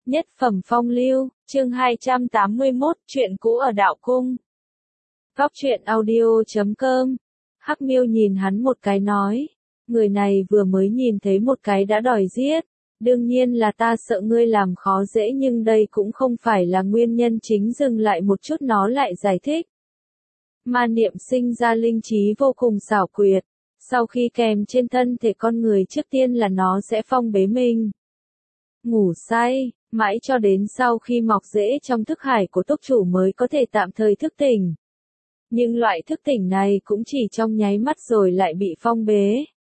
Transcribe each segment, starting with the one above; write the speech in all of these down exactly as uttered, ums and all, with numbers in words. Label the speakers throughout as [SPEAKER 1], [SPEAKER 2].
[SPEAKER 1] Nhất phẩm phong lưu, chương hai trăm tám mươi mốt, chuyện cũ ở đạo cung. Góc truyện audio chấm com. Hắc Miêu nhìn hắn một cái nói, người này vừa mới nhìn thấy một cái đã đòi giết. Đương nhiên là ta sợ ngươi làm khó dễ, nhưng đây cũng không phải là nguyên nhân chính. Dừng lại một chút nó lại giải thích. Ma niệm sinh ra linh trí vô cùng xảo quyệt. Sau khi kèm trên thân thể con người, trước tiên là nó sẽ phong bế mình. Ngủ say, mãi cho đến sau khi mọc rễ trong thức hải của túc chủ mới có thể tạm thời thức tỉnh. Nhưng loại thức tỉnh này cũng chỉ trong nháy mắt rồi lại bị phong bế.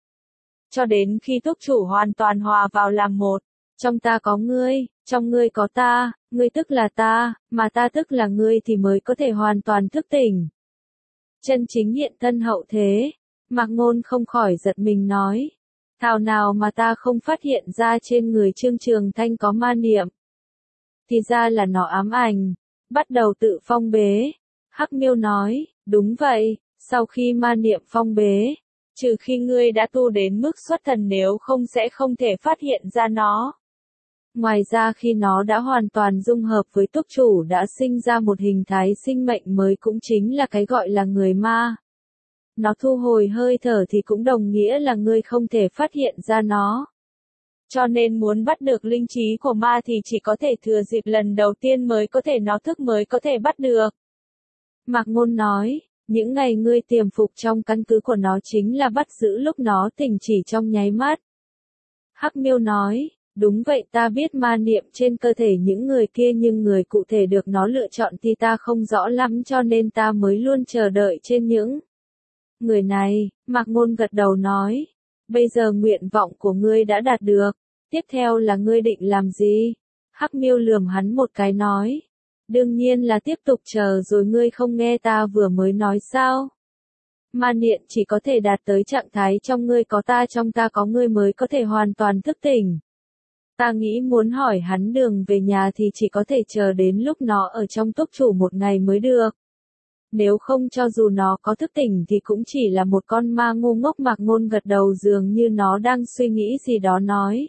[SPEAKER 1] Cho đến khi túc chủ hoàn toàn hòa vào làm một, trong ta có ngươi, trong ngươi có ta, ngươi tức là ta, mà ta tức là ngươi thì mới có thể hoàn toàn thức tỉnh. Chân chính hiện thân hậu thế, Mạc Ngôn không khỏi giật mình nói. Thảo nào mà ta không phát hiện ra trên người Trương Trường Thanh có ma niệm. Thì ra là nó ám ảnh, bắt đầu tự phong bế. Hắc Miêu nói, đúng vậy, sau khi ma niệm phong bế, trừ khi ngươi đã tu đến mức xuất thần, nếu không sẽ không thể phát hiện ra nó. Ngoài ra khi nó đã hoàn toàn dung hợp với túc chủ, đã sinh ra một hình thái sinh mệnh mới, cũng chính là cái gọi là người ma. Nó thu hồi hơi thở thì cũng đồng nghĩa là ngươi không thể phát hiện ra nó. Cho nên muốn bắt được linh trí của ma thì chỉ có thể thừa dịp lần đầu tiên mới có thể nó thức mới có thể bắt được. Mạc Ngôn nói, những ngày ngươi tiềm phục trong căn cứ của nó chính là bắt giữ lúc nó tỉnh chỉ trong nháy mắt. Hắc Miêu nói, đúng vậy, ta biết ma niệm trên cơ thể những người kia, nhưng người cụ thể được nó lựa chọn thì ta không rõ lắm, cho nên ta mới luôn chờ đợi trên những người này. Mạc Ngôn gật đầu nói, bây giờ nguyện vọng của ngươi đã đạt được, tiếp theo là ngươi định làm gì? Hắc Miêu lườm hắn một cái nói, đương nhiên là tiếp tục chờ rồi, ngươi không nghe ta vừa mới nói sao? Ma niệm chỉ có thể đạt tới trạng thái trong ngươi có ta trong ta có ngươi mới có thể hoàn toàn thức tỉnh. Ta nghĩ muốn hỏi hắn đường về nhà thì chỉ có thể chờ đến lúc nó ở trong túc chủ một ngày mới được. Nếu không cho dù nó có thức tỉnh thì cũng chỉ là một con ma ngu ngốc. Mạc Ngôn gật đầu dường như nó đang suy nghĩ gì đó nói.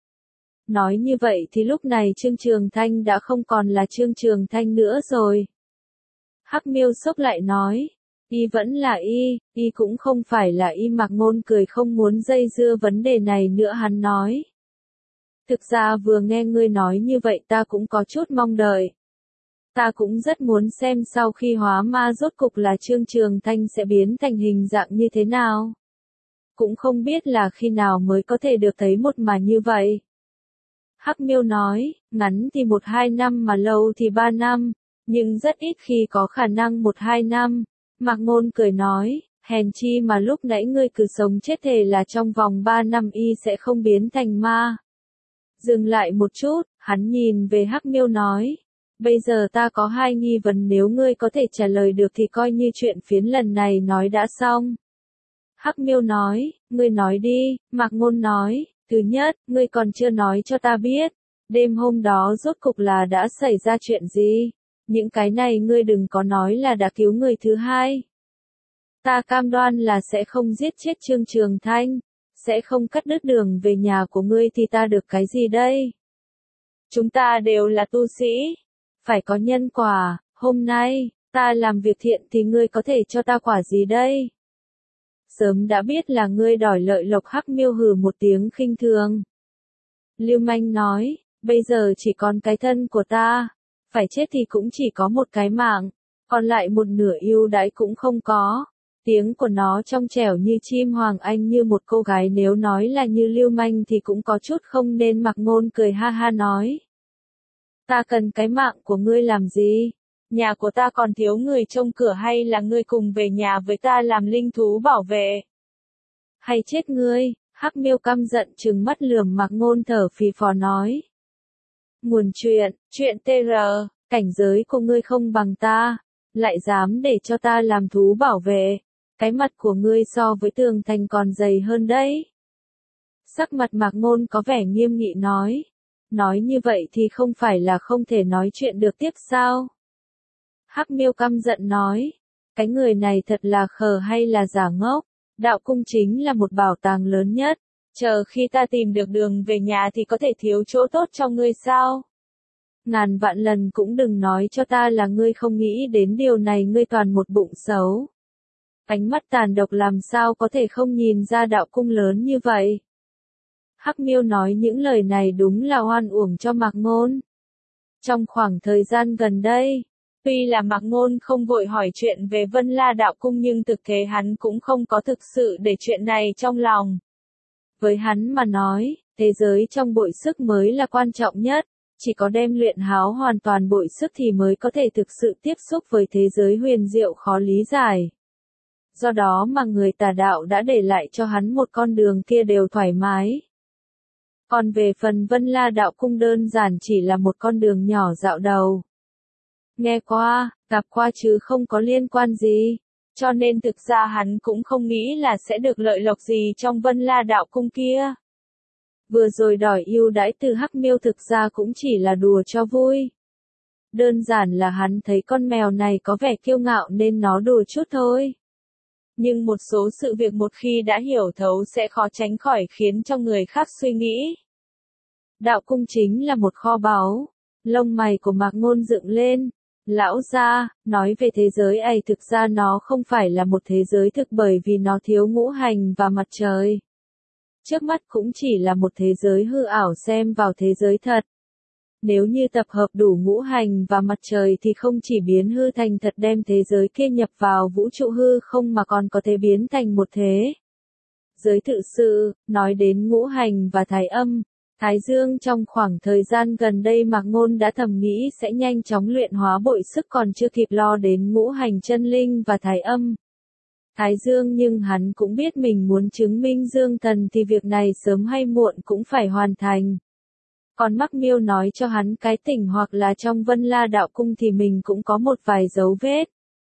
[SPEAKER 1] Nói như vậy thì lúc này Trương Trường Thanh đã không còn là Trương Trường Thanh nữa rồi. Hắc Miêu sốc lại nói, y vẫn là y, y cũng không phải là y. Mạc Ngôn cười không muốn dây dưa vấn đề này nữa, hắn nói. Thực ra vừa nghe ngươi nói như vậy ta cũng có chút mong đợi. Ta cũng rất muốn xem sau khi hóa ma rốt cục là Trương Trường Thanh sẽ biến thành hình dạng như thế nào. Cũng không biết là khi nào mới có thể được thấy một màn như vậy. Hắc Miêu nói, ngắn thì một hai năm mà lâu thì ba năm, nhưng rất ít khi có khả năng một hai năm. Mạc Ngôn cười nói, hèn chi mà lúc nãy ngươi cứ sống chết thề là trong vòng ba năm y sẽ không biến thành ma. Dừng lại một chút, hắn nhìn về Hắc Miêu nói, bây giờ ta có hai nghi vấn, nếu ngươi có thể trả lời được thì coi như chuyện phiến lần này nói đã xong. Hắc Miêu nói, ngươi nói đi. Mạc Ngôn nói, thứ nhất, ngươi còn chưa nói cho ta biết, đêm hôm đó rốt cục là đã xảy ra chuyện gì. Những cái này ngươi đừng có nói là đã cứu người. Thứ hai, ta cam đoan là sẽ không giết chết Trương Trường Thanh, sẽ không cắt đứt đường về nhà của ngươi, thì ta được cái gì đây? Chúng ta đều là tu sĩ, phải có nhân quả. Hôm nay, ta làm việc thiện thì ngươi có thể cho ta quả gì đây? Sớm đã biết là ngươi đòi lợi lộc. Hắc Miêu hừ một tiếng khinh thường. Lưu manh nói, bây giờ chỉ còn cái thân của ta, phải chết thì cũng chỉ có một cái mạng, còn lại một nửa ưu đãi cũng không có. Tiếng của nó trong trẻo như chim hoàng anh, như một cô gái, nếu nói là như lưu manh thì cũng có chút không nên. Mạc Ngôn cười ha ha nói, ta cần cái mạng của ngươi làm gì? Nhà của ta còn thiếu người trông cửa, hay là ngươi cùng về nhà với ta làm linh thú bảo vệ? Hay chết ngươi? Hắc Miêu căm giận trừng mắt lườm Mạc Ngôn, thở phì phò nói. Nguồn chuyện, chuyện tê rờ, cảnh giới của ngươi không bằng ta, lại dám để cho ta làm thú bảo vệ. Cái mặt của ngươi so với tường thành còn dày hơn đấy. Sắc mặt Mạc Ngôn có vẻ nghiêm nghị nói. Nói như vậy thì không phải là không thể nói chuyện được tiếp sao? Hắc Miêu căm giận nói, cái người này thật là khờ hay là giả ngốc? Đạo cung chính là một bảo tàng lớn nhất, chờ khi ta tìm được đường về nhà thì có thể thiếu chỗ tốt cho ngươi sao? ngàn vạn lần cũng đừng nói cho ta là ngươi không nghĩ đến điều này, ngươi toàn một bụng xấu. Ánh mắt tàn độc làm sao có thể không nhìn ra đạo cung lớn như vậy. Hắc Miêu nói những lời này đúng là oan uổng cho Mạc Ngôn. Trong khoảng thời gian gần đây, tuy là Mạc Ngôn không vội hỏi chuyện về Vân La đạo cung nhưng thực tế hắn cũng không có thực sự để chuyện này trong lòng. Với hắn mà nói, thế giới trong bội sức mới là quan trọng nhất, chỉ có đem luyện háo hoàn toàn bội sức thì mới có thể thực sự tiếp xúc với thế giới huyền diệu khó lý giải. Do đó mà người tà đạo đã để lại cho hắn một con đường kia đều thoải mái. Còn về phần Vân La đạo cung đơn giản chỉ là một con đường nhỏ dạo đầu. Nghe qua, gặp qua chứ không có liên quan gì. Cho nên thực ra hắn cũng không nghĩ là sẽ được lợi lộc gì trong Vân La đạo cung kia. Vừa rồi đòi ưu đãi từ Hắc Miêu thực ra cũng chỉ là đùa cho vui. Đơn giản là hắn thấy con mèo này có vẻ kiêu ngạo nên nó đùa chút thôi. Nhưng một số sự việc một khi đã hiểu thấu sẽ khó tránh khỏi khiến cho người khác suy nghĩ. Đạo cung chính là một kho báu. Lông mày của Mạc Ngôn dựng lên. Lão gia, nói về thế giới ấy thực ra nó không phải là một thế giới thực bởi vì nó thiếu ngũ hành và mặt trời. Trước mắt cũng chỉ là một thế giới hư ảo xem vào thế giới thật. Nếu như tập hợp đủ ngũ hành và mặt trời thì không chỉ biến hư thành thật đem thế giới kia nhập vào vũ trụ hư không mà còn có thể biến thành một thế giới thực sự. Nói đến ngũ hành và thái âm, thái dương trong khoảng thời gian gần đây Mạc Ngôn đã thầm nghĩ sẽ nhanh chóng luyện hóa bội sức còn chưa kịp lo đến ngũ hành chân linh và thái âm. Thái dương nhưng hắn cũng biết mình muốn chứng minh dương thần thì việc này sớm hay muộn cũng phải hoàn thành. Còn Mạc Miêu nói cho hắn cái tỉnh hoặc là trong Vân La đạo cung thì mình cũng có một vài dấu vết.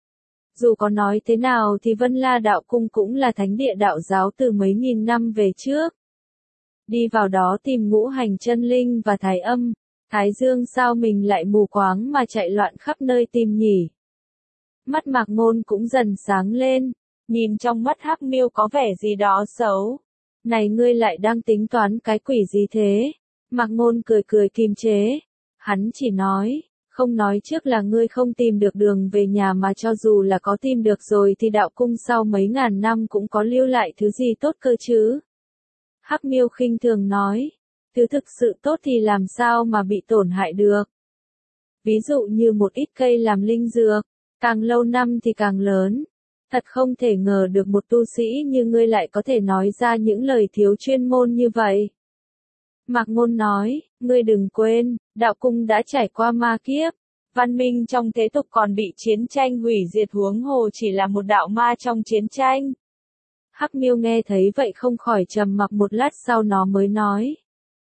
[SPEAKER 1] Dù có nói thế nào thì Vân La đạo cung cũng là thánh địa đạo giáo từ mấy nghìn năm về trước. Đi vào đó tìm ngũ hành chân linh và thái âm, thái dương sao mình lại mù quáng mà chạy loạn khắp nơi tìm nhỉ? Mắt Mạc Ngôn cũng dần sáng lên, nhìn trong mắt Hắc Miêu có vẻ gì đó xấu. Này ngươi lại đang tính toán cái quỷ gì thế? Mạc Ngôn cười cười kiềm chế. Hắn chỉ nói, không nói trước là ngươi không tìm được đường về nhà mà cho dù là có tìm được rồi thì đạo cung sau mấy ngàn năm cũng có lưu lại thứ gì tốt cơ chứ? Hắc Miêu khinh thường nói, thứ thực sự tốt thì làm sao mà bị tổn hại được? Ví dụ như một ít cây làm linh dược, càng lâu năm thì càng lớn. Thật không thể ngờ được một tu sĩ như ngươi lại có thể nói ra những lời thiếu chuyên môn như vậy. Mạc Ngôn nói, ngươi đừng quên, đạo cung đã trải qua ma kiếp, văn minh trong thế tục còn bị chiến tranh hủy diệt huống hồ chỉ là một đạo ma trong chiến tranh. Hắc Miêu nghe thấy vậy không khỏi trầm mặc một lát sau nó mới nói.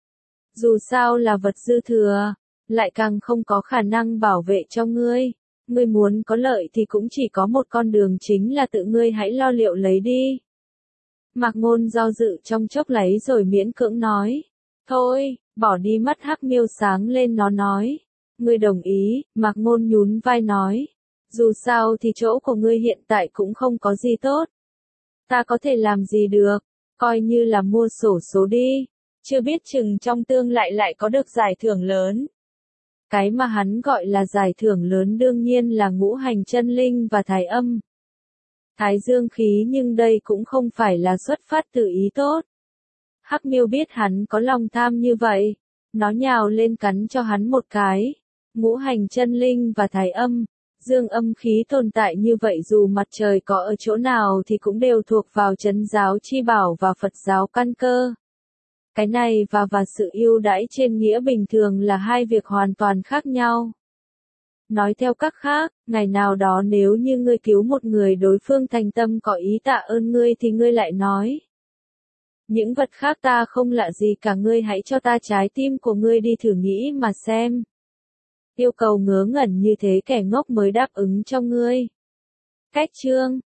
[SPEAKER 1] Dù sao là vật dư thừa, lại càng không có khả năng bảo vệ cho ngươi. Ngươi muốn có lợi thì cũng chỉ có một con đường chính là tự ngươi hãy lo liệu lấy đi. Mạc Ngôn do dự trong chốc lấy rồi miễn cưỡng nói. Thôi, bỏ đi. Mắt Hắc Miêu sáng lên nó nói. Ngươi đồng ý, Mạc Ngôn nhún vai nói. Dù sao thì chỗ của ngươi hiện tại cũng không có gì tốt. Ta có thể làm gì được, coi như là mua xổ số đi, chưa biết chừng trong tương lại lại có được giải thưởng lớn. Cái mà hắn gọi là giải thưởng lớn đương nhiên là ngũ hành chân linh và thái âm. Thái dương khí nhưng đây cũng không phải là xuất phát từ ý tốt. Hắc Miêu biết hắn có lòng tham như vậy, nó nhào lên cắn cho hắn một cái. Ngũ hành chân linh và thái âm, dương âm khí tồn tại như vậy dù mặt trời có ở chỗ nào thì cũng đều thuộc vào Trấn giáo chi bảo và Phật giáo căn cơ. Cái này và và sự ưu đãi trên nghĩa bình thường là hai việc hoàn toàn khác nhau. Nói theo cách khác, ngày nào đó nếu như ngươi cứu một người đối phương thành tâm có ý tạ ơn ngươi thì ngươi lại nói. Những vật khác ta không lạ gì cả, ngươi hãy cho ta trái tim của ngươi đi thử nghĩ mà xem. Yêu cầu ngớ ngẩn như thế kẻ ngốc mới đáp ứng cho ngươi. Cách chương